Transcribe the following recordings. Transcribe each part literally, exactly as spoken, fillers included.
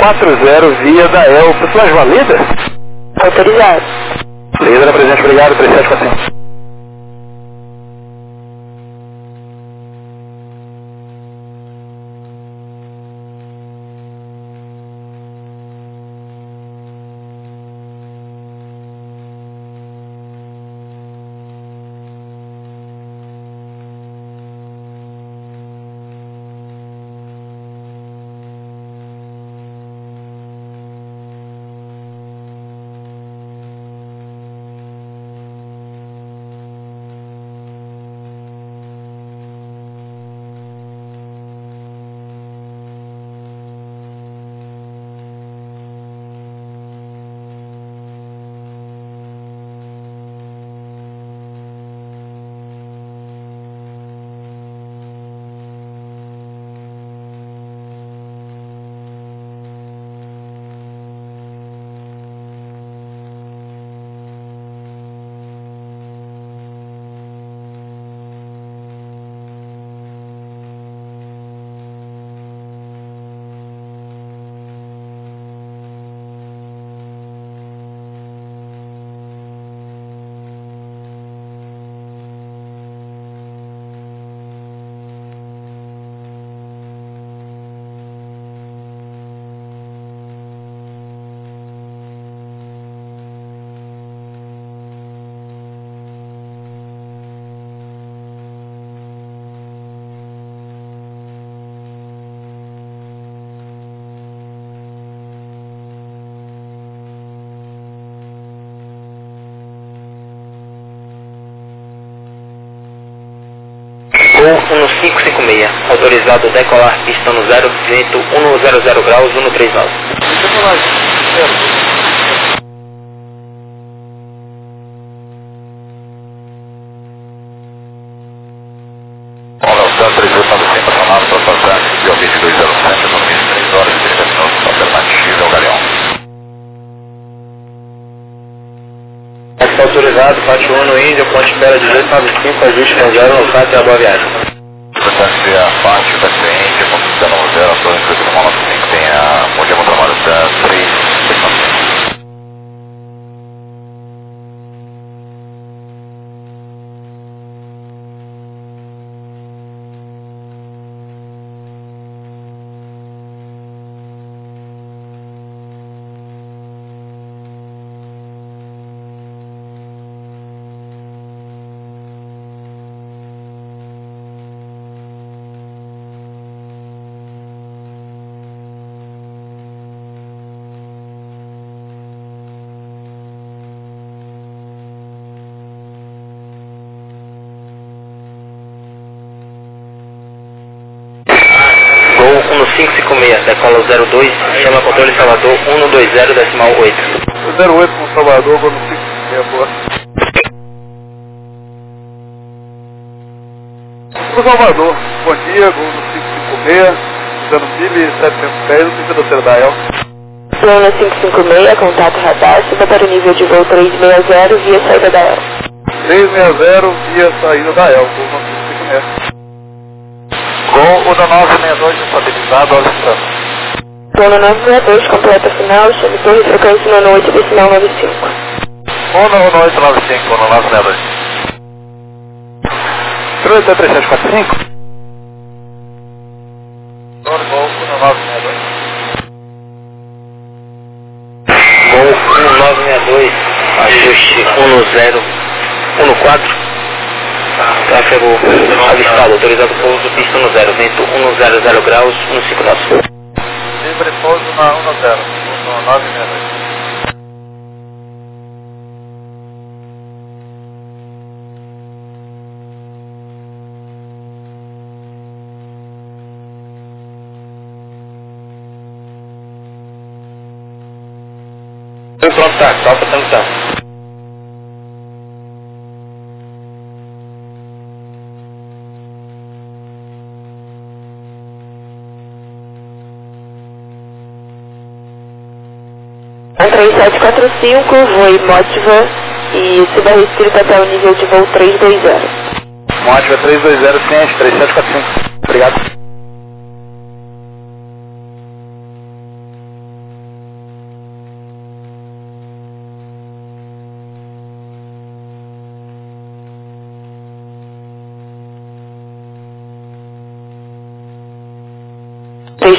quatro zero via da E L. Pessoas valida? Autorizado. Líder presente, obrigado, três sete quatro cinco. Gol um cinco cinco seis, autorizado decolar pista no zero, vento um zero zero graus, um três nove. Olha, três oito nove cinco, acionado para passar, Bio vinte e dois zero sete, no vinte e três horas e trinta minutos, alternativa, é o Galeão. Está autorizado, Pátio um no Índia, ponte espera dezoito noventa e cinco, ajuste com zero no fato e a boa viagem. Portanto, a Pátio, P C Índia, ponto zero nove zero, dois três nove cinco, tem a Bom Dia Bom Trabalho da três seis nove cinco. um cinco cinco seis, decola zero dois, chama controle Salvador um dois zero decimal oito. zero oito com Salvador, Gol cinco cinco seis, boa. Pro Salvador, bom dia, Gol cinco cinco seis, usando P I B setecentos e dez, pista da terceira da E L. Plano cinco cinco seis, contato radar, suba para o nível de voo trezentos e sessenta via saída da E L. trezentos e sessenta via saída da E L, Gol cinco cinco seis. Gol, o da nove seis dois, estabilizado, olha o Plano nove seis dois, completa final, chame torre frequência no oito decimal nove cinco. um no oito nove cinco, no nove seis dois. três três sete quatro cinco. Gol, no nove seis dois. Gol um nove seis dois, ajuste um zero um quatro. Tráfego avistado, autorizado pouso, pista no zero, vento um zero zero graus, um cinco nove. Livre pouso na um zero, no nove seis dois. Pronto, tá, só para atenção. um três sete quatro cinco, voe Motiva e suba restrito até o nível de voo trezentos e vinte. Motiva trezentos e vinte, ciente, três sete quatro cinco. Obrigado.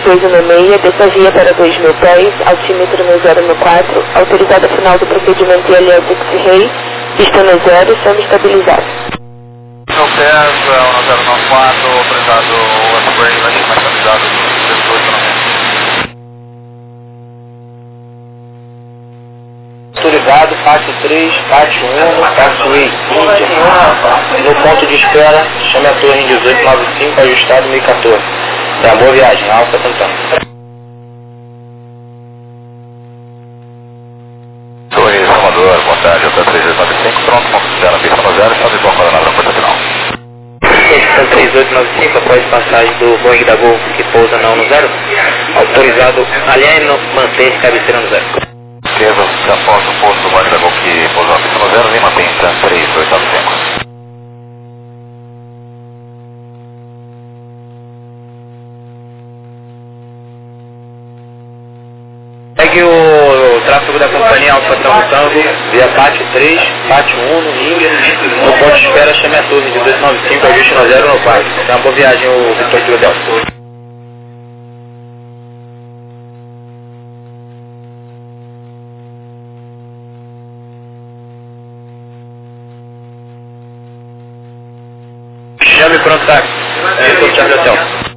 dois um seis, dessa via para dois mil pés, altímetro no zero um quatro, autorizada final do procedimento I L S X-Ray, pista no zero, chama estabilizado. Não pesa, um zero nove quatro, autorizado o S-Spray, vai ser mais estabilizado depois também. Autorizado, faixa três, faixa um, Taxiway Índia. No ponto de espera, chame a torre em dezoito noventa e cinco, ajustado mil e quatorze. É, boa viagem, Alfa Santana. Torre Salvador, boa tarde, até três oito nove cinco, pronto, considera a pista no zero, está de boa para na porta final. Estação três oito nove cinco, após passagem do Boeing da Gol que pousa não no zero, autorizado, aliás, manter cabeceira no zero. Esquerda, após o pouso do Boeing da Gol que pousa na pista no zero, Lima Pinta três oito nove cinco. Segue o tráfego da companhia Alfa Tango Tango, via Pátio três, Pátio um, no Índia. No ponto de espera, chame a torre de dois nove cinco, ajuste no zero no quatro. Então, boa viagem, o Vitor Kilo Delta. Chame pronto, táxi. Vitor Charlie Hotel.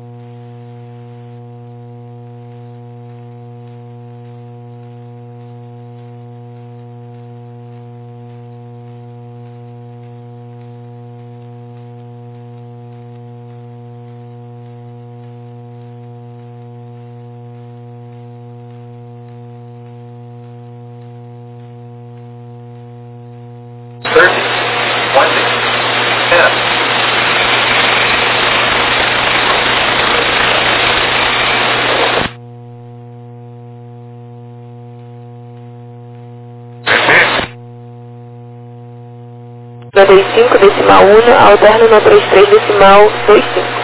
noventa e cinco, decimal um, alterno no trinta e três, decimal vinte e cinco.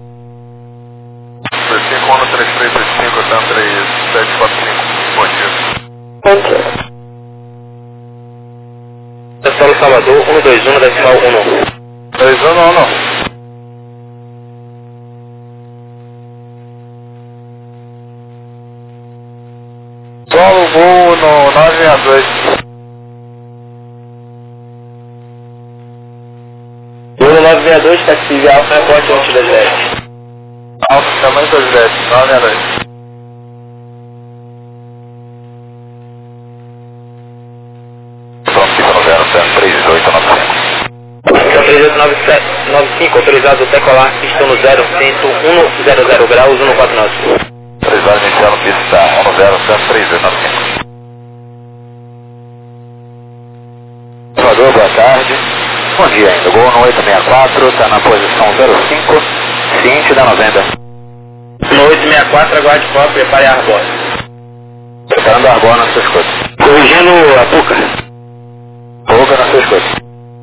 dois cinco um, três três dois cinco, até três sete quatro cinco, bom dia. Bom dia. Solo Salvador, um dois um, decimal um. dois um um um. Solo voo no nove seis dois. Voo nove seis dois, taxi de Alfa, airport antes das dez. Alfa, tamanho dois dez, nove seis dois. três oito nove cinco. Então três oito nove cinco, autorizado decolar, pista no zero, cento um zero zero graus, um quatro nove. Autorizado inicial pista um zero, três oito nove cinco. Salvador, boa tarde. Bom dia ainda, Gol no oito seis quatro, está na posição zero cinco, ciente da noventa. No oito seis quatro, aguarde foco, prepare a arbora. Preparando a arbora nas suas coisas. Corrigindo a Puca. Puca nas suas coisas.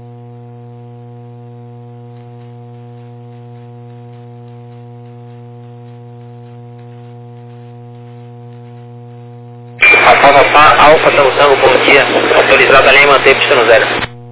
Alfa Alfa Tango Tango, bom dia. Autorizado além manter pista no zero.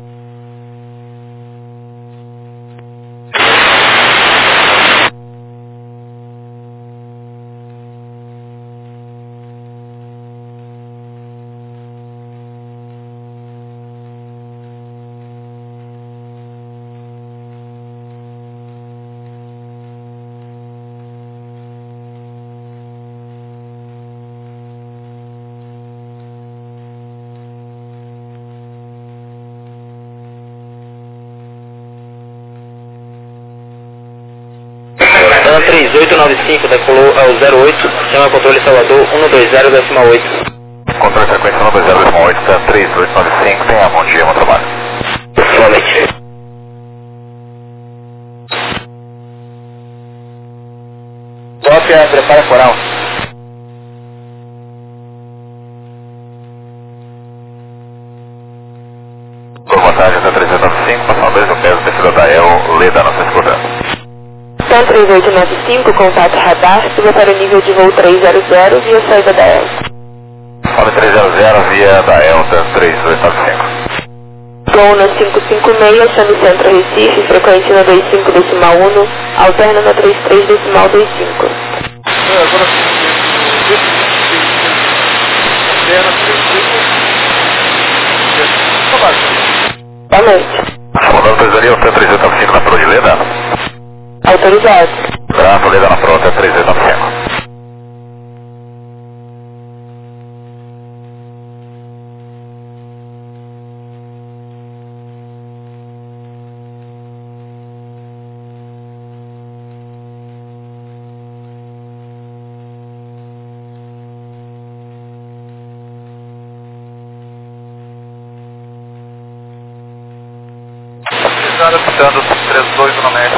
três oito nove cinco, decolou ao zero oito, chama controle Salvador, um dois zero, decimal oito. Controle frequência um dois zero, decimal oito, tá três oito nove cinco, tenha bom dia, bom trabalho. Igualmente. Cópia, prepara coral. Boa tarde, até três oito nove cinco, passando dois no peso, terceiro da E L, Leda, não se escutando. Então três oito nove cinco, contato radar, suba para o nível de voo trezentos via saída da Elta. Fala trezentos via da Elta três oito nove cinco. Gol na cinco cinco seis, chame Centro Recife, frequência na vinte e cinco decimal um, alterna na trinta e três decimal vinte e cinco. agora sim, desse antena, Boa noite. Comandante autorizaria o T três oito nove cinco na Pro de Leda? Autorizado. Bravo, Leda na Pro, T três oito nove cinco. Escutando três dois no meio.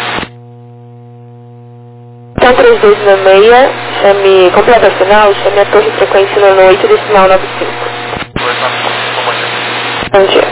Então três dois na meia, chame, completa final, chame a torre frequência no oito decimal nove cinco. dois nove cinco, bom dia. Bom dia.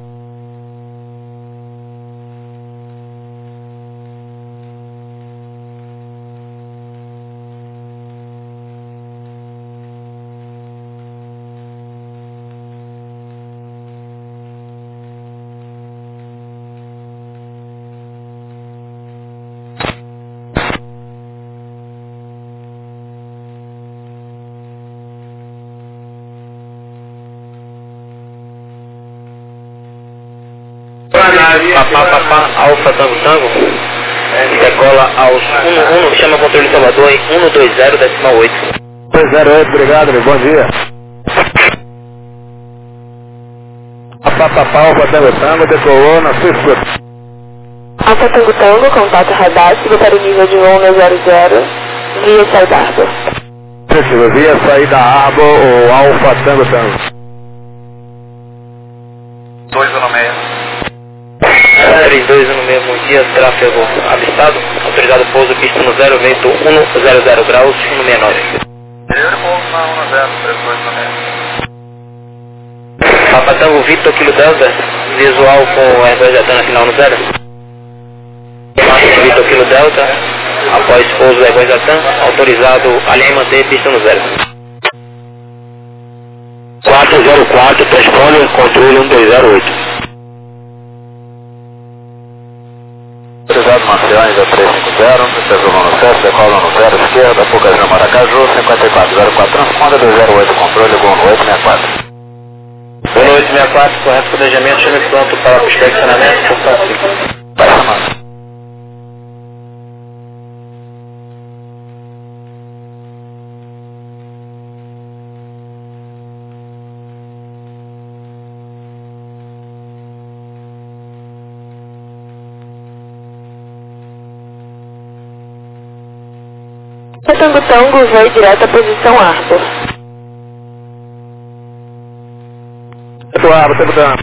Papá, papá, Alfa, Tango, Tango, decola aos um um, chama controle Salvador em um dois zero, decimal oito. dois zero oito, obrigado, bom dia. Papá, papá, Alfa, Tango, Tango, decolou na sua escuta. Alfa Tango Tango, contato radar, siga para o nível de um zero zero, via saída Arbor. Positivo, via saída Arbor ou Alfa, Tango, Tango. dois no meio. três dois no meio, bom dia, tráfego avistado, autorizado pouso, pista no zero, vento um zero zero graus, um sessenta e nove. Interior pouso na um zero, três dois no meio. Papa Tango Victor, Kilo Delta, visual com R dois Atana final no zero. Victor, Kilo Delta, após pouso R dois Atana, autorizado, alinhar e manter, pista no zero. quatro zero quatro, transponder, controle um dois zero oito. Autorizado Marcial, ainda três cinco zero, reserva no sete, decola no zero, esquerda, Pucajá, Maracaju, cinquenta e quatro zero quatro, transponda dois zero oito, controle, gol no oito sessenta e quatro. um oito seis quatro, correto planejamento, chame pronto para o inspecionamento, por favor. Vai chamando. Tango Tango, vai direto à posição Arbor. Tango Arbor, Tango Tango.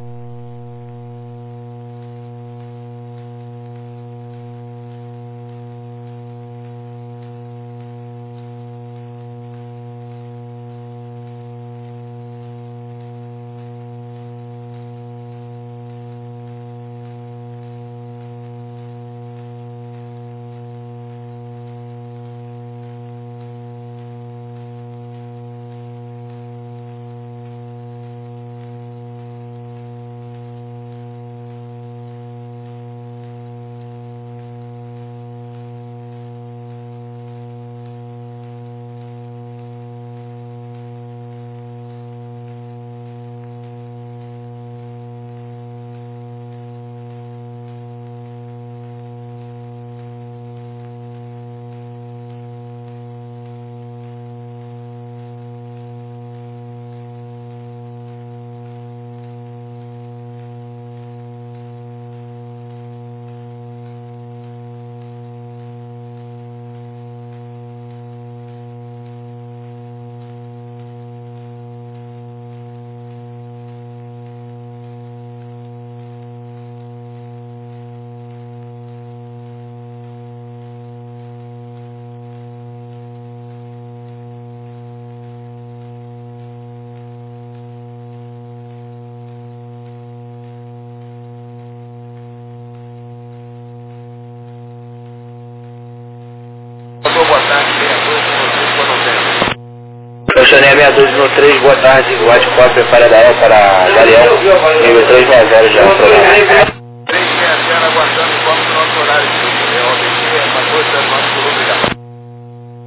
Chanel seis dois um três, boa tarde, White Corp, prepara da E para Galeão, nível três seis zero já, programa. três seis zero, aguardando o nosso horário de O B T, é uma coisa, nosso obrigado.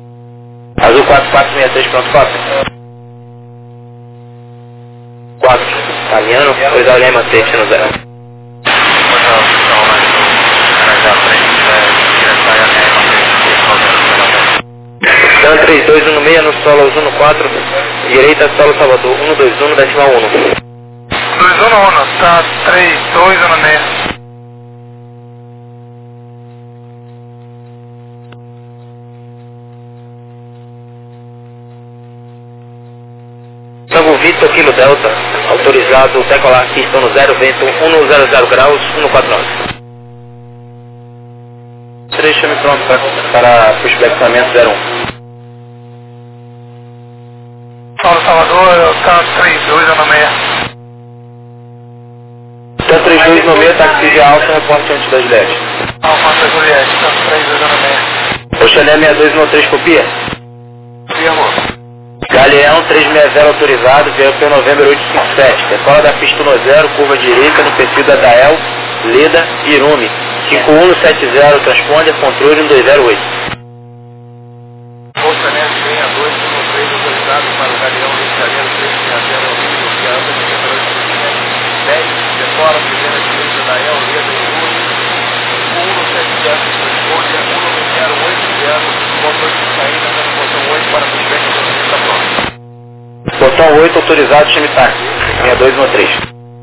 quatro sessenta e três, pronto, quatro. quatro, caminhando, autorizado Lima três, destino zero. Dan três dois um seis no solo um quatro, direita solo Salvador um dois um, decimal um. dois um um, tá três dois um seis. Tango Vitor, Kilo Delta, autorizado decolar pista no zero, vento um zero zero graus, um quatro nove. três, chame pronto para, para pushback zero um. Paulo Salvador, tá três dois um seis. Tá três dois um seis, táxi de alta, reporte antes das dez. Alfa Juliette, tá três dois um seis. Oxalé sessenta e dois um três, copia? Copia, amor. Galeão três seis zero autorizado, V P November oito cinco sete. Decola da pista no zero, curva direita no perfil da Dael, Leda, Irume. cinco um sete zero, transponde, controle um dois zero oito. Oxalé sessenta e dois um três autorizado para o Galeão Rio de Janeiro três seis zero, que a anda de temperatura dez, decola primeira direita Dael, Leda, Irume. cinco um sete zero, transponde, um zero oito zero, controle de saída, dando botão oito para o feedback do está pronto. Botão oito autorizado, time táxi, sessenta e dois um três.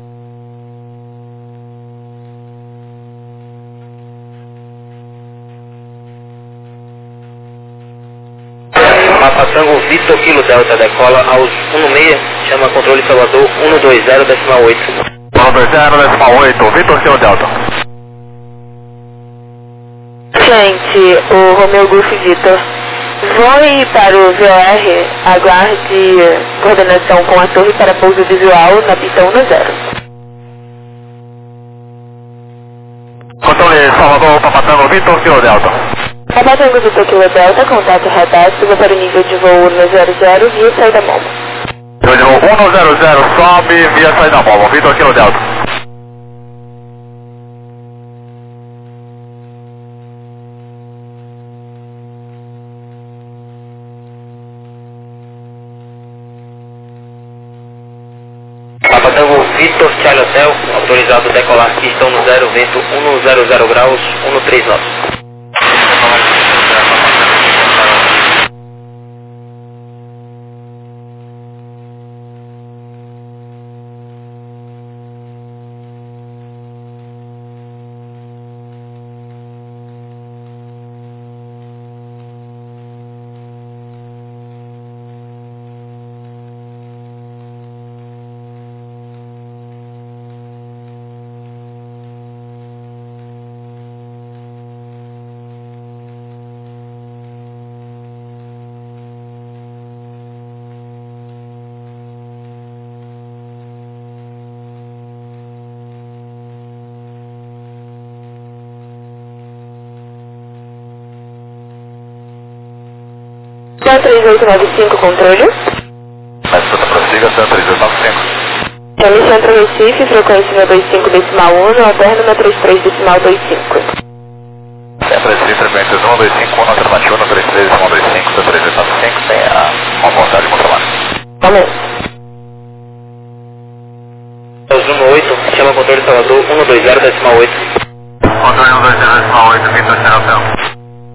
Mapa Tango Vitor Kilo Delta, decola aos um seis, chama controle Salvador um dois zero, decimal oito. um dois zero, decimal oito, Vitor Kilo Delta. Gente, o Romeu Golf Vitor, voe para o V O R, aguarde coordenação com a torre para pouso visual na pista um zero. Controle Salvador, Papatango, Vitor Kilo Delta. Papatango Vitor Kilo Delta, contato radar, suba para o nível de voo um zero zero, via saída Momo. Nível de voo um zero zero, sobe via saída Momo, Vitor Kilo Delta. Papatango Vitor Charlie Hotel, autorizado decolar pista no zero, vento um zero zero graus, um três nove. três oito nove cinco, controle. Mas escuta, prossiga, três oito nove cinco. Chame Centro Recife, frequência no vinte e cinco decimal um, no alterno no trinta e três decimal vinte e cinco. Centro Recife, frequência um dois cinco um, alternativa no trinta e três decimal vinte e cinco, três oito nove cinco, tem a uma vontade de controlar. Momento. um oito, chama controle Salvador um dois zero, decimal oito. Controle um dois zero, decimal oito, Vitor Charlie Hotel.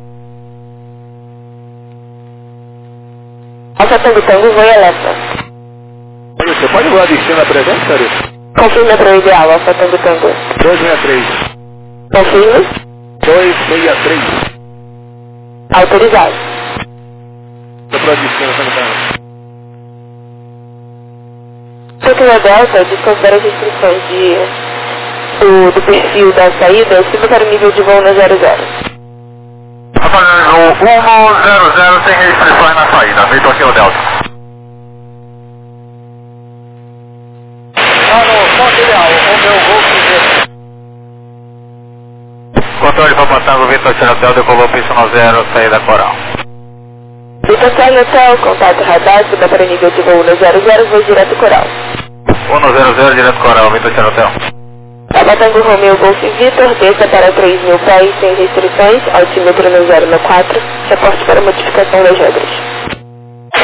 Alfa Tango Tango, voe alerta. Você pode voar destino na presença, Sérgio? Confirme para o ideal, Alfa Tango Tango. dois seis três. Confirme. dois seis três. Autorizado. Estou para destino, São Paulo. Tokyo Delta desconsidera as restrições de, do, do perfil da saída, suba para o nível de voo no zero zero. Rapaziada, o um zero zero sem restrições na saída, Vitor Kilo Delta. Ah, não, só aquele A, o meu Golf Vitor. Controle Papatango, Vitor Charlie Hotel, decolou pista no zero, saída Coral. Vitor Charlie Hotel, contato radar, suba para o nível de voo no zero zero, voo direto Coral. um zero zero, direto Coral, Vitor Charlie Hotel. Papatango Romeu Golf Vitor, desça para três mil pés sem restrições, altímetro no zero quatro, reporte para modificação das regras.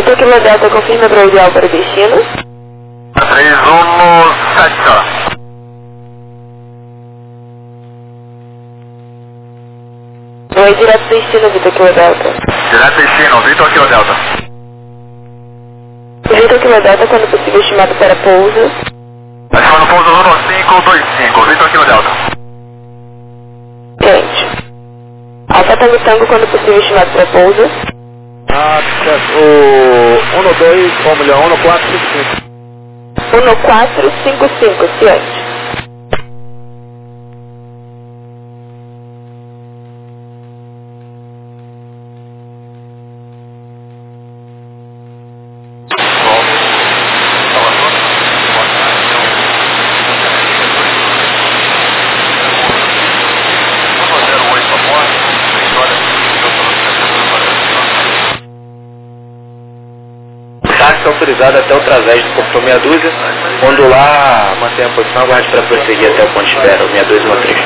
Vitor Kilo Delta, confirma para o ideal para o destino. três um sete, tá? Oi, direto destino, Vitor Kilo Delta. Direto destino, Vitor Kilo Delta. Vitor Kilo Delta, quando possível, estimado para pouso. Ativando pouso um cinco dois cinco, Vitor Kilo Delta. Gente. Alfa Tango Tango, quando possível, estimado para pouso. Ah, o um dois, Fórmula um quatro cinco cinco. um quatro cinco cinco, ciente. Táxi autorizado até o trasés do portão meia dúzia. Ondular, mantenha a posição, aguarde para prosseguir até o ponto de espera, o seis dois um três.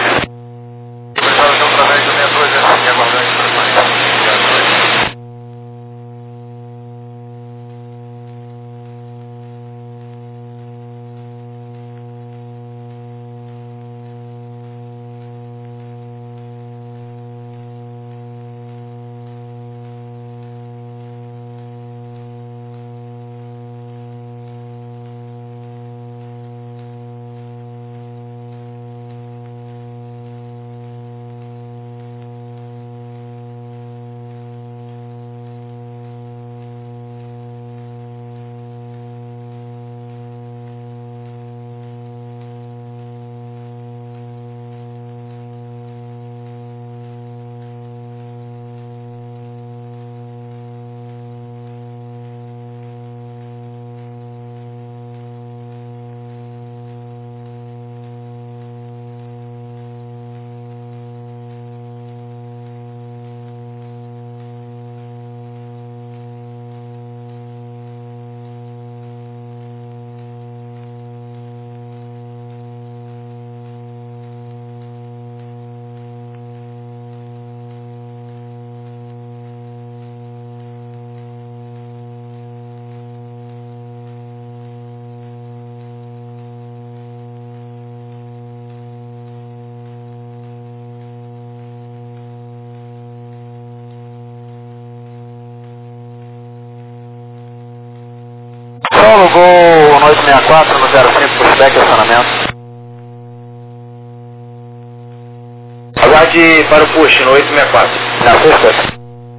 Solo Gol oito seis quatro no zero cinco, pushback, acionamento. Aguarde para o push no oito seis quatro. Na sexta.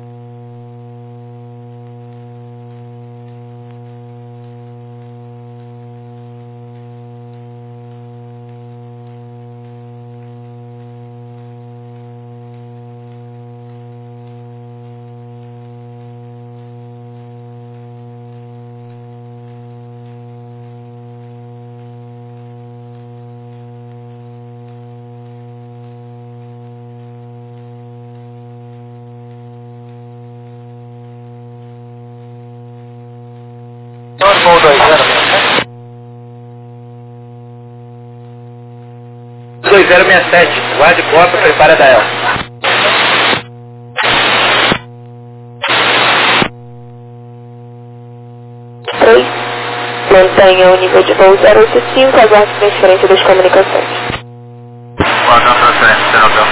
Gol dois zero dois zero seis sete, guarde copa, prepara da Elsa. três. Mantenha o nível de voo zero oito cinco, aguarde transferência das comunicações. Quatro transferência, zero hotel.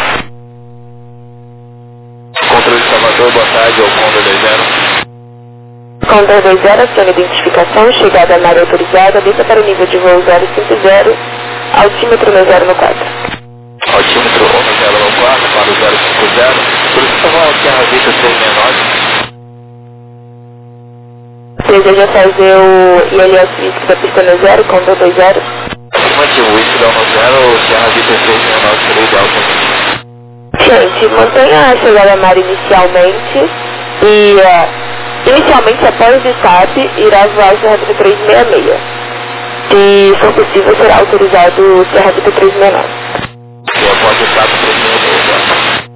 Controle de Salvador, boa tarde, ao Condor dois zero. Condor dois zero, aciona identificação, chegada na área autorizada, desça para o nível de voo zero cinco zero, altímetro no zero no quatro. Altímetro um zero no quatro, para o zero cinco zero. Solicita voo Terra Vista seis seis nove. Deseja fazer o I L S físico da pista no zero, Condor dois zero. Afirmativo, Whisky no zero, Terra Vista seis seis nove, seria ideal também. Gente, mantenha a chegada na área inicialmente e... Uh, Inicialmente, após o SAP, irá voar o Serra Vita trezentos e sessenta e seis. Se for possível, será autorizado o Serra Vita trezentos e sessenta e nove. E após o SAP, trezentos e sessenta e seis.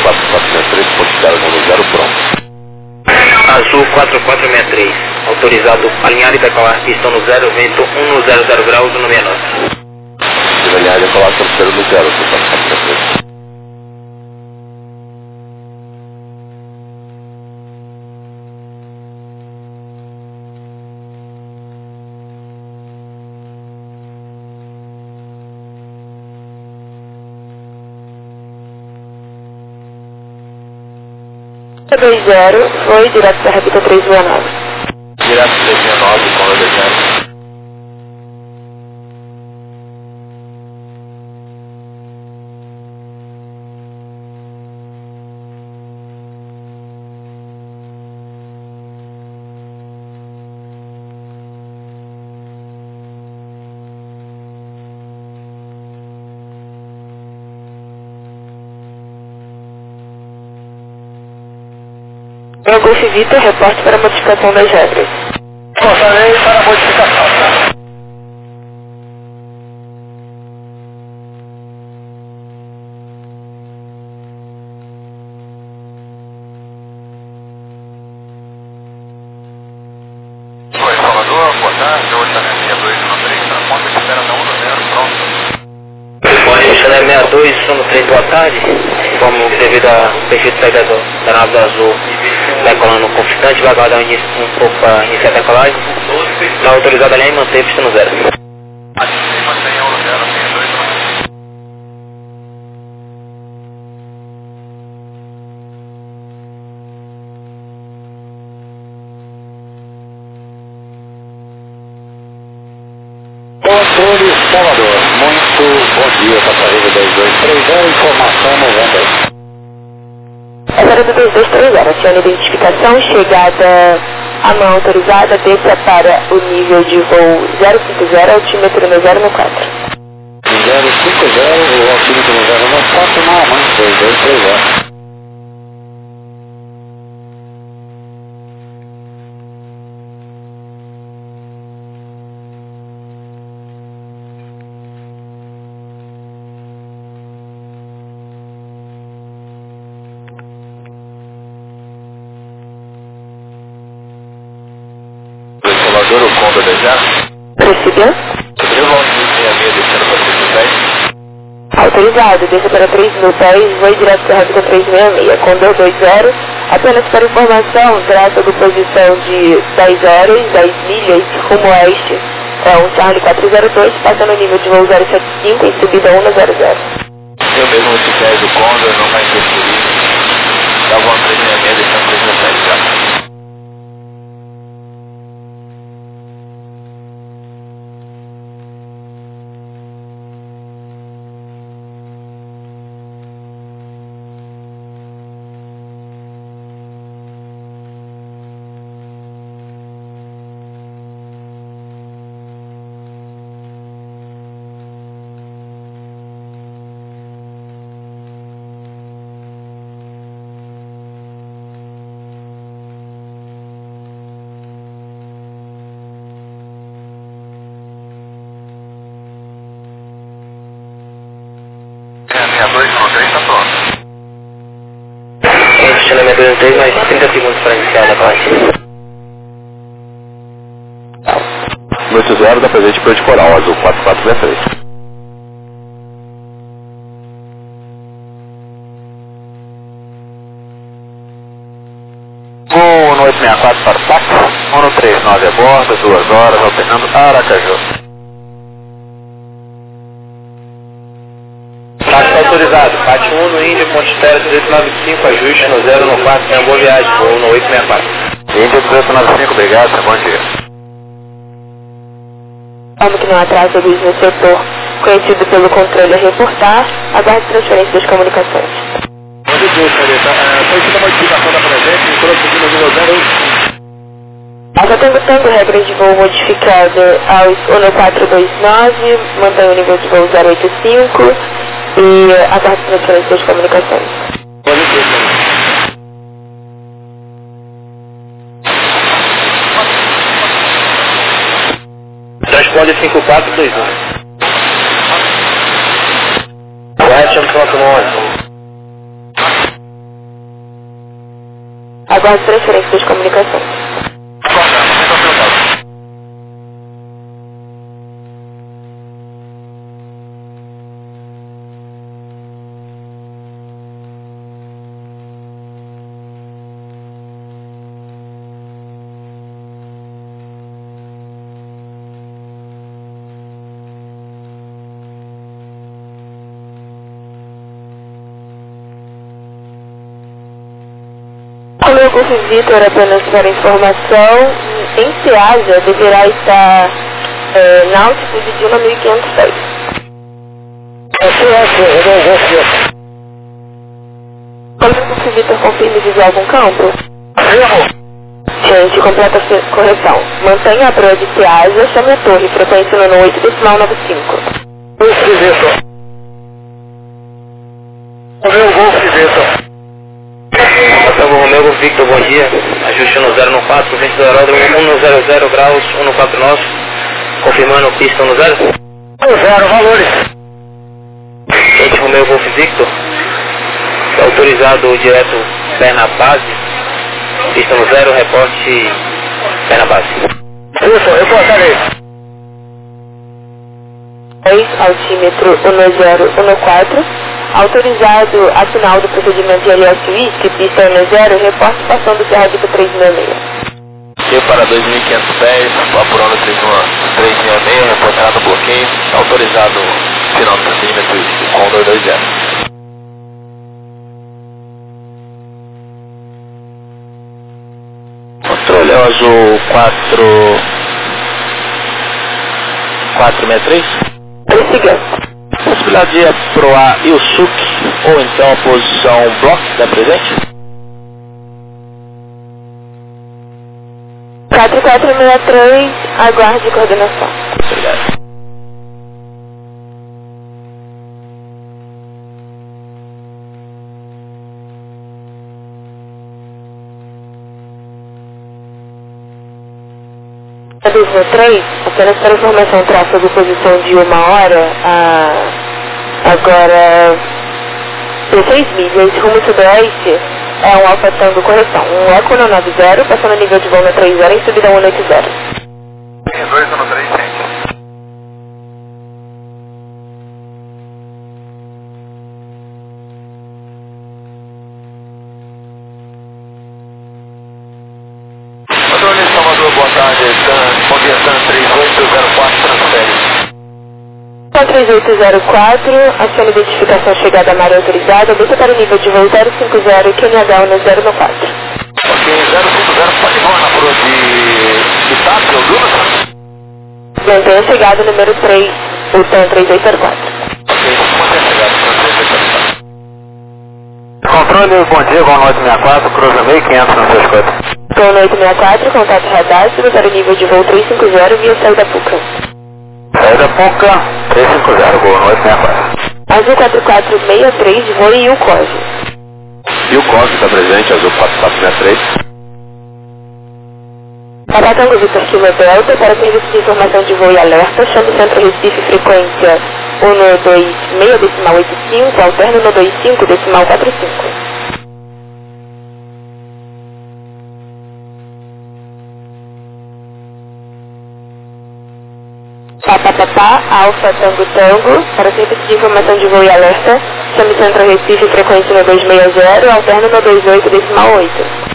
quatro quatro seis três, ponte zero um zero, pronto. Azul quatro quatro seis três, autorizado alinhar e decolar pista no zero, vento um zero zero graus no sessenta e nove. Se alinhar e decolar terceiro no zero, quatro quatro seis três. dois zero, foi direto para a repita três seis nove. Direto três seis nove, com o zero. Meu Golf Vitor, reporte para modificação das regras. Gostaria para a modificação. Oi, Salvador, boa tarde, orçamento seis dois um três, transporte de espera na um zero, pronto. Chanel sessenta e dois, sono três, boa tarde. Como devido ao perfil de saída do- da nave do Azul decolando conflitante, vai aguardar um, início, um pouco para iniciar a decolagem. Está autorizado a linha e manter pista no zero. Aqui mantém um zero, seis dois um três. Controle Salvador, muito bom dia, passageiro dois dois três zero, informação novembro. Essa do dois dois três zero, aciona identificação, chegada à mão autorizada, desça para o nível de voo zero cinco zero, altímetro no zero quatro. zero cinco zero, o altímetro no zero quatro, na mãe dois dois três zero. Salvador, o Conda desejar? Prossiga. Voo seis seis descendo para três mil e dez. Autorizado, desça para três mil e dez, voo direto para a repita três seis seis, Condor dois zero. Apenas para informação, trata de posição de dez horas, dez milhas, rumo oeste. É um Charlie quatro zero dois, passa no nível de voo zero sete cinco e subida um zero zero. Eu mesmo esse dez do Condor não vai interferir. Dá uma três seis seis, descendo três mil e dez já. seis dois um três, tá pronto. Gente, Chanel sessenta e dois um três, mais trinta segundos para iniciar a decolagem. oito zero da presente para de coral, azul quatro quatro zero três. Um no oito seis quatro para o táxi, um no três nove a bordo, duas horas, alternando Aracaju. Táxi autorizado, Pate um no Índia, Ponte Terra trezentos e noventa e cinco, ajuste no zero no quatro, tenha boa viagem, voo no oito seis quatro. Índia trezentos e noventa e cinco, obrigado, bom dia. Como que não atrasa luz no setor, conhecido pelo controle a reportar, aguarde transferência das comunicações. Onde Deus, Careta? Foi feita a modificação da presente, me trouxe aqui no nível zero oito cinco. Alta Tango Tango, regra de voo modificada aos um quatro dois nove, mantém o nível de voo zero oito cinco e aguarde transferência das comunicações. Pode ser, Careta. Transponder cinco quatro dois um. Correto, chama o no onze. Aguarde transferência das comunicações. Como eu Golf Vitor, apenas para informação, em Ceasa deverá estar é, na altitude de um mil quinhentos pés. Como o Golf Vitor confirma dizer algum campo? Gente, completa a correção. Mantenha a proa de Ceasa, chame a torre, frequência no oito decimal noventa e cinco. Golf Vitor. Romeu Golf Vitor. Gustavo Romeu Victor, bom dia. Ajuste no zero no quatro, vinte do aeródromo um no zero zero graus, um no quatro nosso. Confirmando pista no zero. No zero, valores. Gente, Romeu Golf Victor. Autorizado direto pé na base. Pista no zero, reporte pé na base. Isso, reportarei. dois, altímetro um no zero, um no quatro. Autorizado a final do procedimento de L S U I, que pista um no zero, reporte passando o Serradico trezentos e sessenta e seis. Rio para dois mil e quinhentos pés, apurando trezentos e sessenta e seis, reportado bloqueio, autorizado final do procedimento com dois dois zero. Controle azul quatro quatro sessenta e três. Persiga. Possibilidade de aproar e o S U C, ou então a posição bloco da presente? quatro quatro seis três, aguarde coordenação. Obrigado. dois três, apenas para informação, tráfego posição de uma hora, a, agora dezesseis milhas, rumo sudoeste, é um Alfa Tango correção, um Eco no nove zero, passando o nível de voo no três zero em subida um oito zero. dois no três, gente. Controle Salvador, boa tarde. Bom dia, Tan três oito zero quatro, transfere. três oito zero quatro, acione identificação chegada à área autorizada, desça para o nível de voo zero cinco zero, Q N H um zero no quatro. Ok, zero cinco zero, pode voar na proa de Itália, Dunas? Mantenha chegada número três, o TAM três oito zero quatro. Ok, mantenha chegada, três oito zero quatro. Controle, bom dia, Gol oito sessenta e quatro, cruza mil e quinhentos na sua escuta. Tom oito sessenta e quatro, contato radar, suba para o nível de voo trezentos e cinquenta via saída Puca. Saída Puca, trezentos e cinquenta, Gol oito sessenta e quatro. Azul quatro quatro seis três, voe e o Cose. E o Cose está presente, azul quatro quatro seis três. Papatango Vitor Kilo Delta, para serviço de informação de voo e alerta, chame Centro Recife, frequência um no dois seis decimal oito cinco, alterno no dois cinco decimal quatro cinco. Papapá, Alfa Tango Tango, para serviço de informação de voo e alerta, chame Centro Recife, frequência no dois seis zero, alterno no dois oito decimal oito.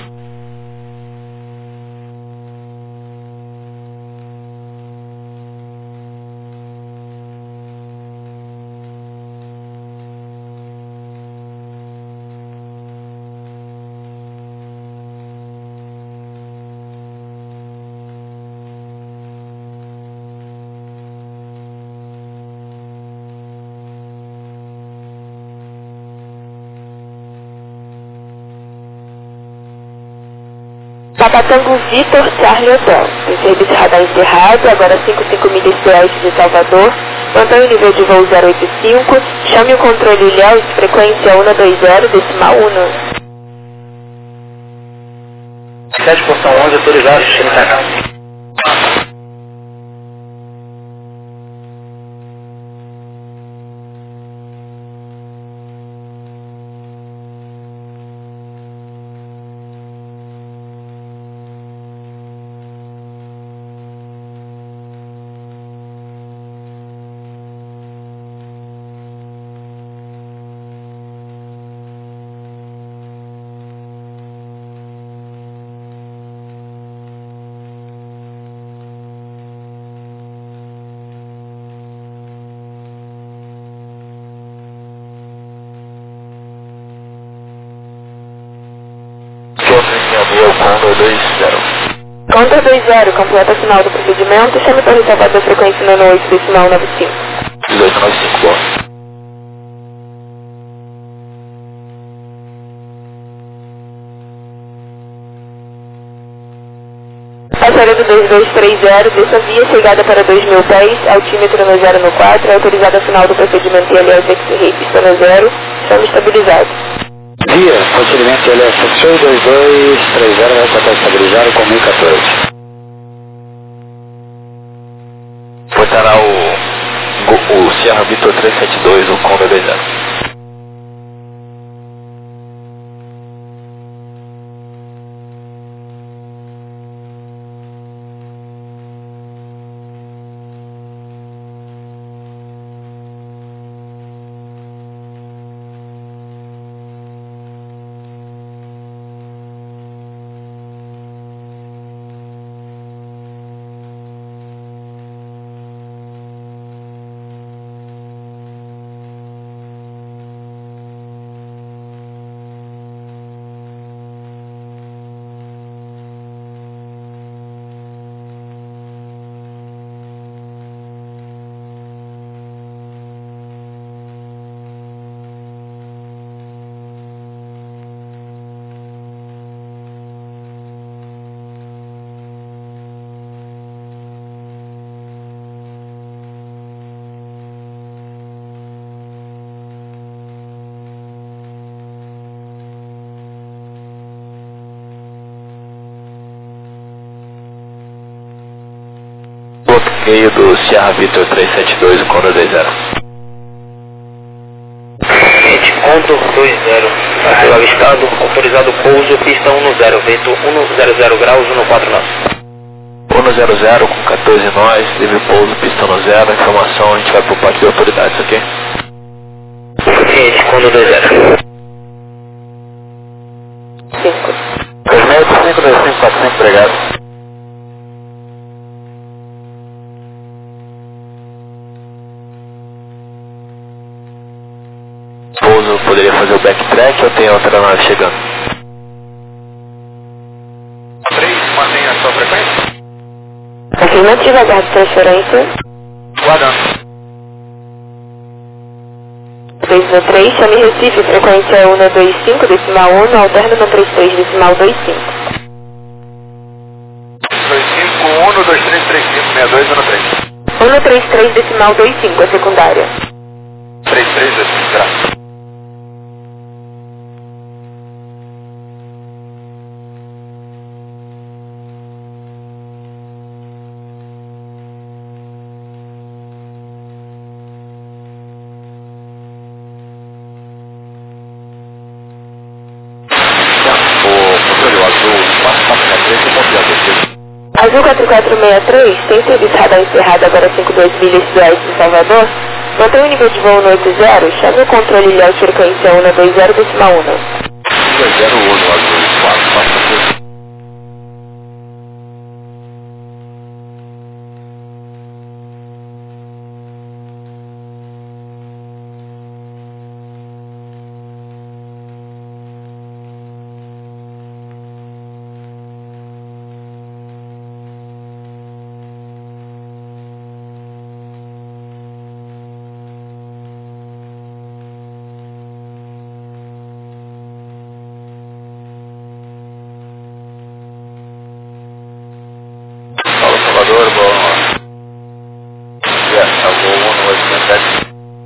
Papatango Vitor Charlie Hotel. Tem serviço radar encerrado, agora cinco cinco milhas oeste de Salvador. Mantenha o nível de voo zero oito cinco. Chame o controle Ilhéus, frequência um dois zero, decimal um. sete porção onze, autorizado, destino Cacau. Condor dois zero. Condor dois zero, completa final do procedimento, chame para reservar da frequência no oito decimal nove cinco. dezoito noventa e cinco, boa. Passaredo dois dois três zero, desça via chegada para dois mil pés, altímetro no zero no quatro, autorizado a final do procedimento I L S X-Ray, pista no zero, chame estabilizado. Via, procedimento I L S X-Ray dois dois três zero, vai estar estabilizado com mil e quatorze. Portará o, o, o Sierra Victor trezentos e setenta e dois, o Condor dois zero. Bloqueio do Sierra Victor trezentos e setenta e dois, o Condor dois zero. Gente, Condor dois zero, vazio avistado, autorizado pouso, pista um zero, vento cento graus, cento e quarenta e nove. um zero zero com quatorze nós, livre pouso, pista no zero, informação, a gente vai pro parque de autoridades, ok? Gente, Condor dois zero. cinco. dois seis cinco dois cinco quatro cinco, obrigado. Pouso poderia fazer o backtrack ou tem outra nave chegando? três, mantenha a sua frequência. Afirmativa, aguarde transferência. Guardando. três no três, chame Recife, frequência um dois cinco, decimal um, alterno no trinta e três, decimal vinte e cinco. dois cinco um, dois três três cinco, sessenta e dois, um três. um trinta e três, decimal vinte e cinco, a secundária. três três, dois cinco, graças. Azul quatro quatro seis três, tem serviço radar encerrado agora cinco dois milhas sudoeste de Salvador. Mantém o nível de voo no oito zero, chame o controle Léo frequência um dois zero, decimal um. um dois zero um, Azul quatro quatro. Salvador, bom. Yeah, tá bom, um oito seis sete.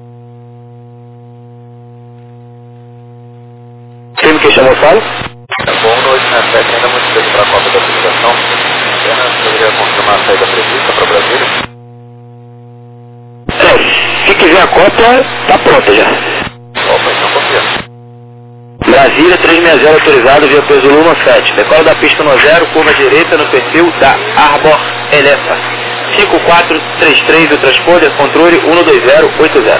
Time que chamou Salles? Tá bom, um oito seis sete, ainda muito cedo para a cópia da aplicação. Apenas poderia confirmar a saída prevista para Brasília? É, se quiser a cópia, tá pronta já. Opa, então confia. Brasília trezentos e sessenta autorizado via peso Luma sete. Decola da pista no zero, curva direita no perfil da Arbor Elefa. cinco quatro três três, o transponder, controle um dois zero oito zero.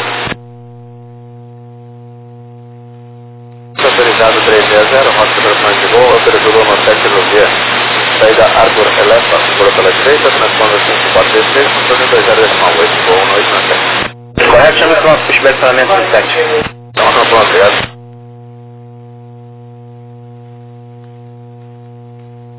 Autorizado trezentos e sessenta, rota de operações de voo, operador Luma sete no via. Saída Arbor Elefa, segura pela direita, transponder cinco quatro três três, controle dois zero decimal oito, voo um oito sete. Correto, chama pronto, pushback pagamento no sete. Então, não, pronto, obrigado.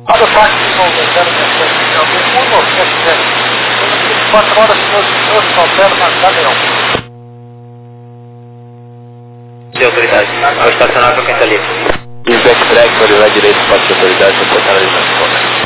Olha o táxi de novo, zero sete sete, um nove sete sete. vinte e quatro horas, senhor Saltero, na Galeão. De autoridade. Ao estacionar para quem está livre. E backtrack para o lado direito, espaço de autoridade, para o canal de transporte.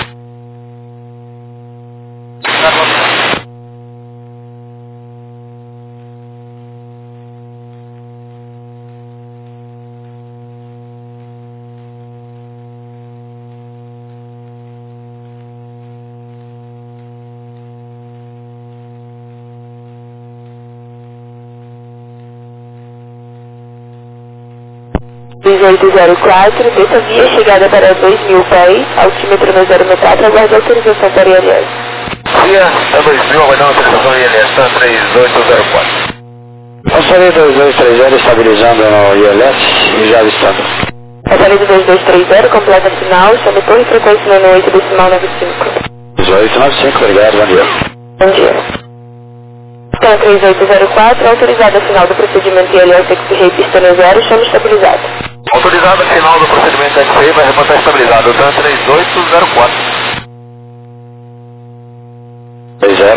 dezoito zero quatro, dessa via chegada para dois mil pés, altímetro no zero metade, aguarda autorização para I L S. Via, é dois mil, vai dar uma autorização I L S, tá três oito zero quatro. Passaria dois dois três zero estabilizando no I L S e já avistando. Passaria dois dois três zero, completa final, chame torre frequência nove oito decimal nove cinco. dezoito nove cinco, obrigado, bom dia. Bom dia. Então, três oito zero quatro, autorizada a final do procedimento I L S X Ray pista no zero, chame estabilizado. Autorizado final do procedimento X-Ray, vai reportar estabilizado, tá três oito zero quatro. três zero.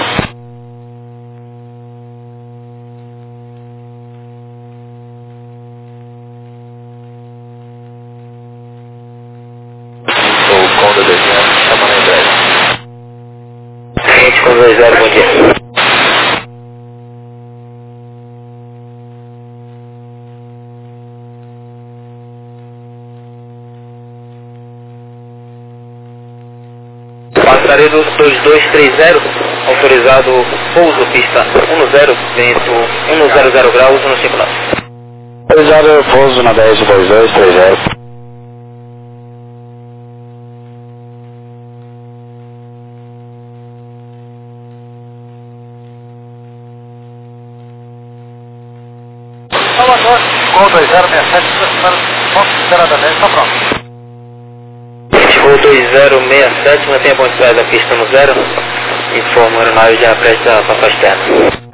O Conda dois zero, chamando em breve. Gente com dois zero, bom dia. Passaria do dois dois três zero, autorizado pouso pista um zero, vento um zero zero graus, um cinco nove. Autorizado pouso na dez dois dois três zero. Salvador, Gol dois zero seis sete, consideradamente, está pronto. Gol dois zero seis sete, mantém a ponte de trás da pista no zero, informa o aeronave já presta a passagem externa.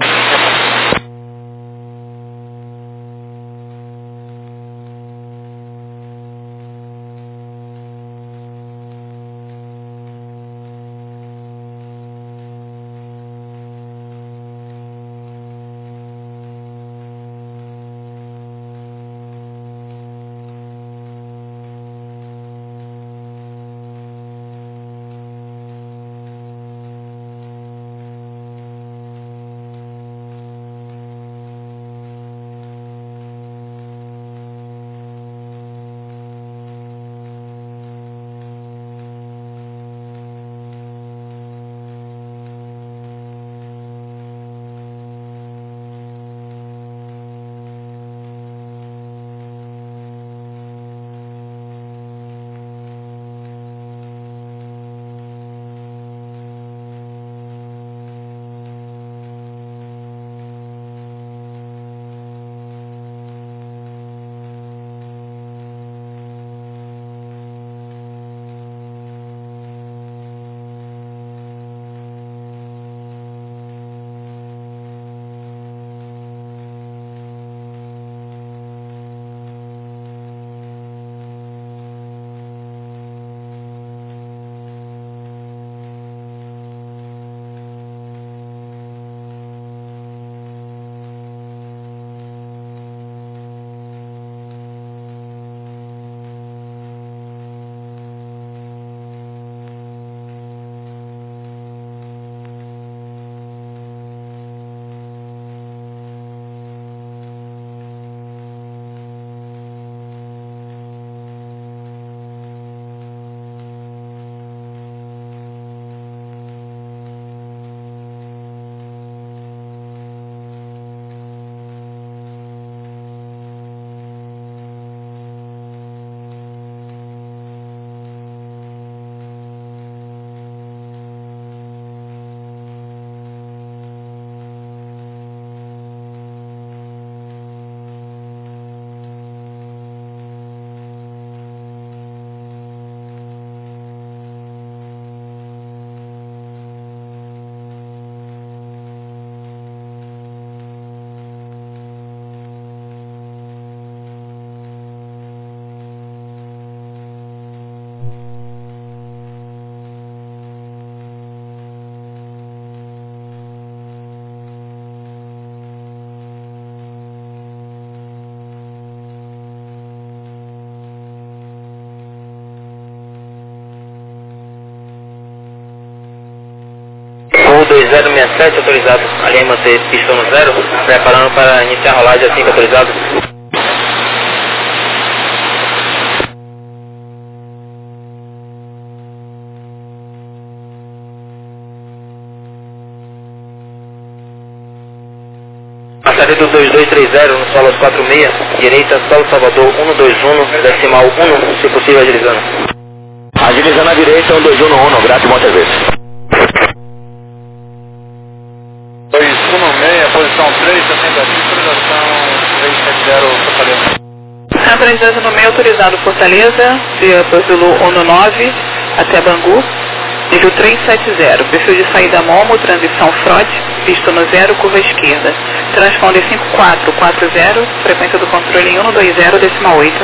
dois zero seis sete, autorizado. A linha manter pista no zero, preparando para iniciar a rolagem assim que autorizado. Passaria do dois dois três zero no solo aos quatro seis, direita, solo Salvador um dois um, decimal um, se possível agilizando. Agilizando à direita, um dois um um, grato muitas vezes. dois um seis, posição três, tentativa, autorização três sete zero, Fortaleza. três dois um seis, autorizado Fortaleza, via Posilo um nove até Bangu, nível três sete zero, perfil de saída Momo, transição Frode, visto no zero, curva esquerda. Transponder cinco quatro quatro zero, frequência do controle em um dois zero, decimal oito.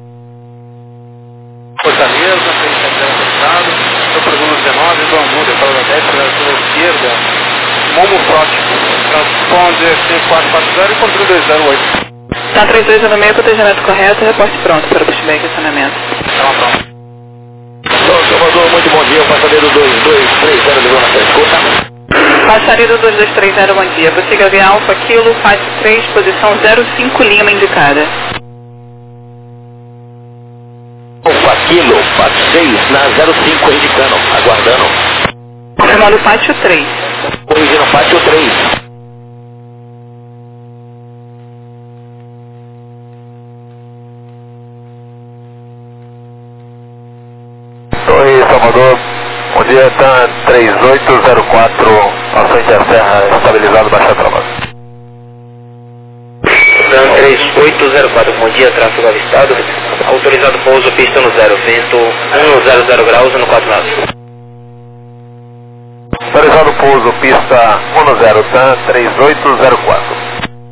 Fortaleza, três sete zero autorizado, eu Posilo dezenove, Bangu, depois da dez, pela esquerda, Momo Frode, transponder cinco quatro quatro zero e controle dois zero oito. Tá três dois um seis, protegimento correto, reporte pronto para o pushback e acionamento. Tá pronto. Salvador, muito bom dia, o passageiro dois dois três zero ligou na sua escuta. Passageiro dois dois três zero, bom dia. Prossiga via Alfa Kilo, faixa três, posição zero cinco, Lima indicada. Alfa Kilo, faixa seis, na zero cinco, indicando, aguardando. Confirmando pátio três. Corrigindo pátio três. Oi, Salvador. Bom dia, tá três oito zero quatro, à frente da serra, estabilizado, baixa travada. TAM três oito zero quatro, bom dia, tráfego avistado. Autorizado pouso, pista no zero, vento um zero zero graus no quatro nove. Autorizado pouso, pista um zero, TAM três oito zero quatro.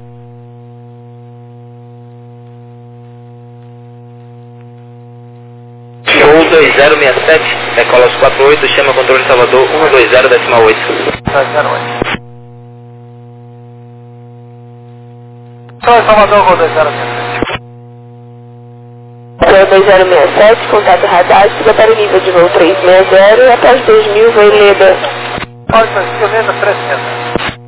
Show dois zero seis sete, decola aos quatro oito, chama controle Salvador um dois zero, decimal oito. Então, Salvador, vou dois zero seis Então, dois zero seis sete, contato radar, siga para o nível de voo trezentos e sessenta e após dois mil, voo Leda. Pode ser, Leda trezentos.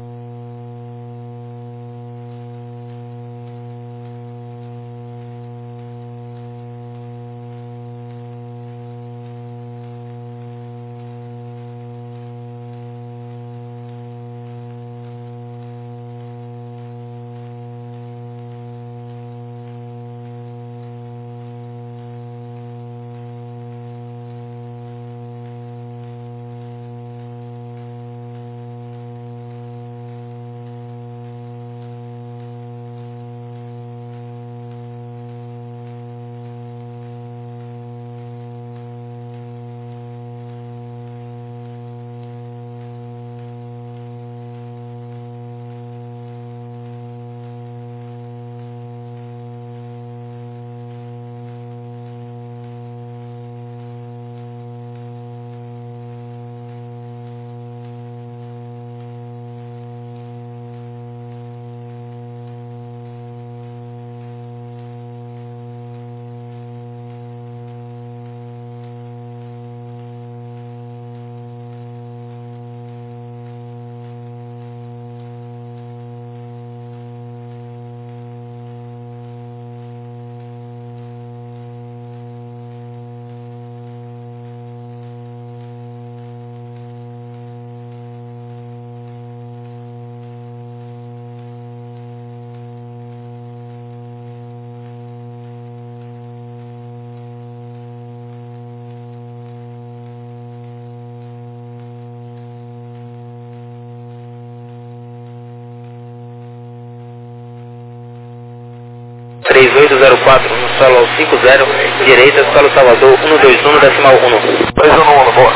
três oito zero quatro, no solo ao cinco zero, direita, solo Salvador um dois um, decimal um. dois um um, boa.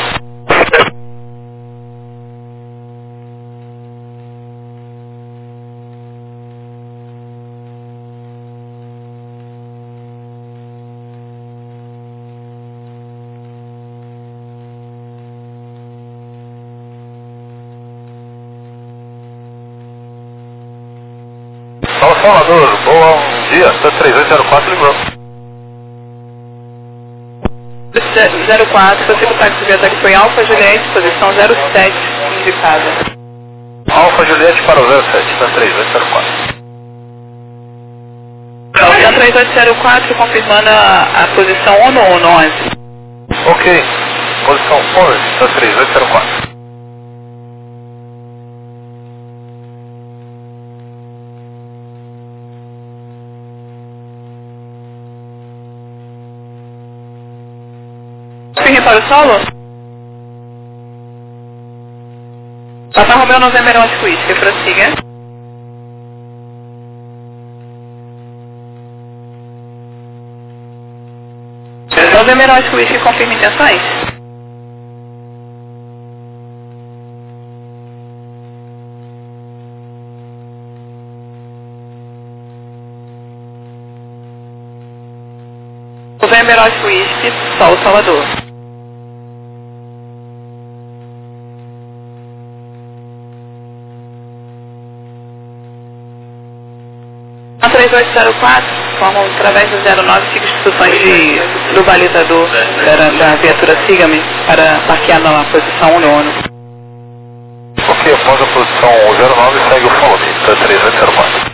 Fala, Salvador, bom dia, tá três oito zero quatro, ligou. zero quatro, possível táxi de ataque foi Alfa Juliette, posição zero sete, indicada. Alfa Juliette para o zero sete, está três oito zero quatro. Então, três oito zero quatro, confirmando a, a posição um no um no onze. Ok, posição onze, está três oito zero quatro. Firme para o solo? Papa Romeo November Oscar Whisky, prossiga. November Oscar Whisky, confirma intenções? November Oscar Whisky, Sol Salvador. A três oito zero quatro, formam através do zero nove, siga instruções de, do balizador da, da viatura Siga-me para marquear na posição um no ONU. Ok, após a posição zero nove, segue o follow-me, está três oito zero quatro.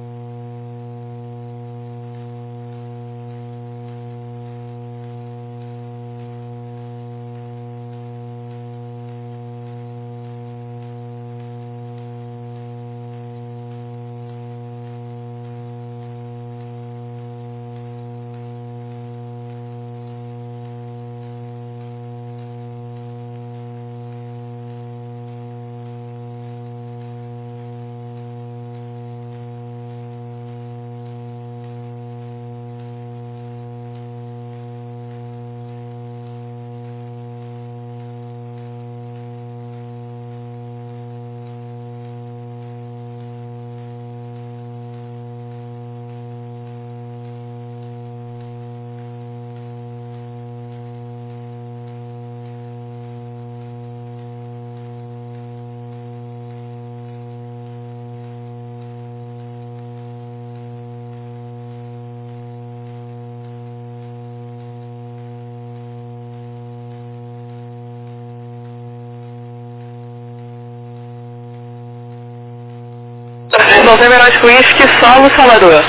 November Oscar Whisky, Solo Salvador.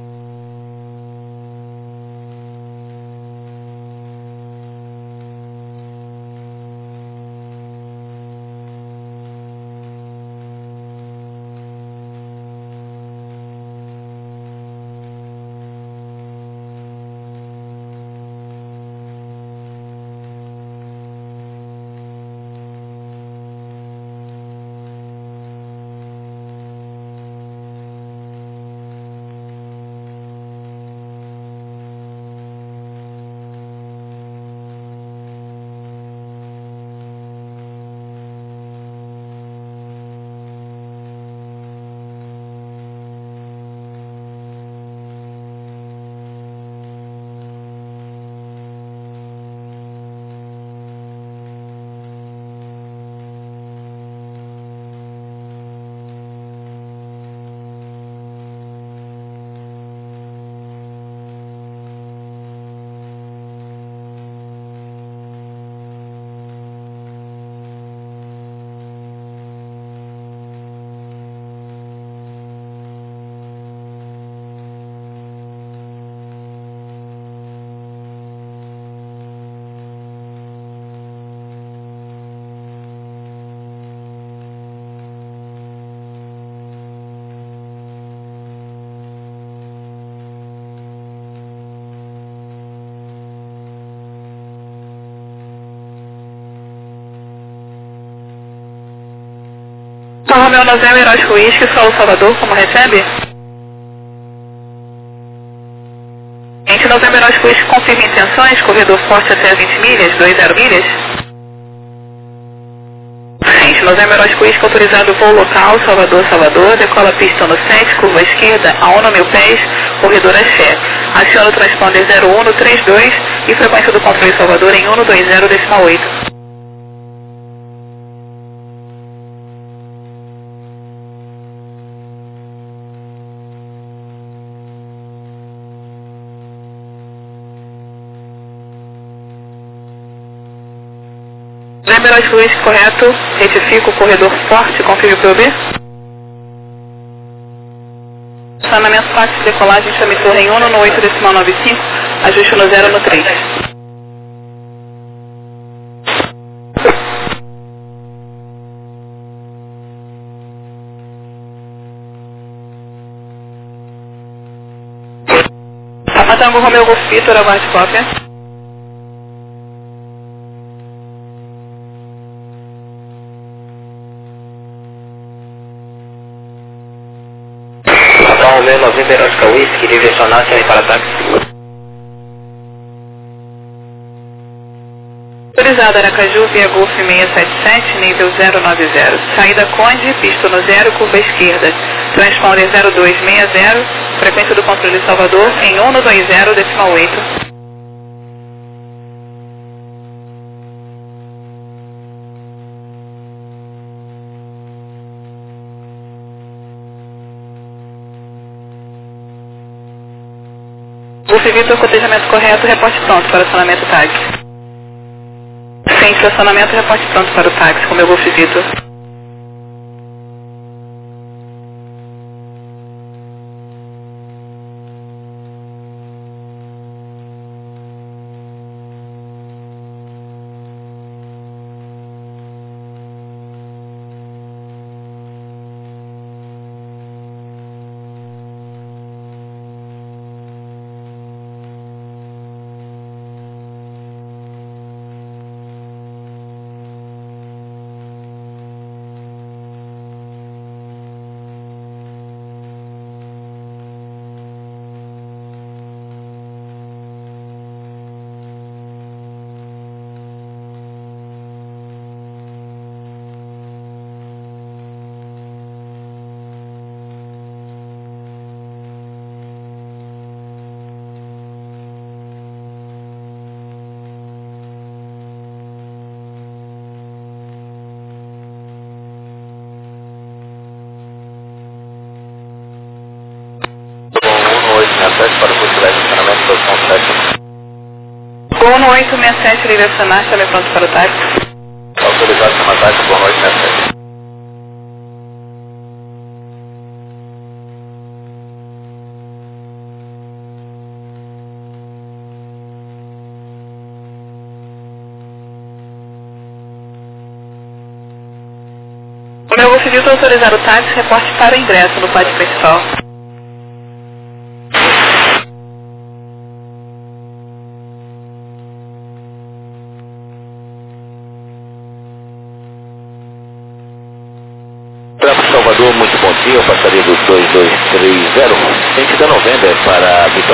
Romeo November Oscar Whisky, Solo Salvador, como recebe? Gente, November Oscar Whisky, confirma intenções, corredor forte até vinte milhas, vinte milhas. Gente, November Oscar Whisky, autorizado voo local, Salvador, Salvador, decola pista no sete, curva esquerda, a um mil pés, corredor axé. Aciona o transponder zero um no trinta e dois e frequência do controle Salvador em um no vinte decimal oito. November Oscar Whisky, correto, retifico o corredor forte, confirme o P O B. Estacionamento táxi, decolagem, chame torre em uno no oito decimal nove cinco, ajuste no zero no três. Tango Romeo Golf Vitor, aguarde cópia. Papa Romeo November Oscar Whisky, direcional, chame para táxi. Autorizado Aracaju, via Golf seiscentos e setenta e sete, nível zero nove zero. Saída Conde, pista no zero, curva esquerda. Transponder zero dois seis zero, frequência do controle Salvador em cento e vinte decimal oito. Golf Vitor, cotejamento correto, reporte pronto para acionamento táxi. Sem estacionamento, reporte pronto para o táxi com meu Golf Vitor. Para o curso de estacionamento, posição sete. Gol no oito seis sete, direcionar, chame pronto para o táxi. Autorizado para táxi, Gol no oito seis sete. O meu Golf Vitor autorizar o táxi, reporte para o ingresso no pátio principal. Salvador, muito bom dia, eu passaria do dois dois três zero, sentido November para Vitória.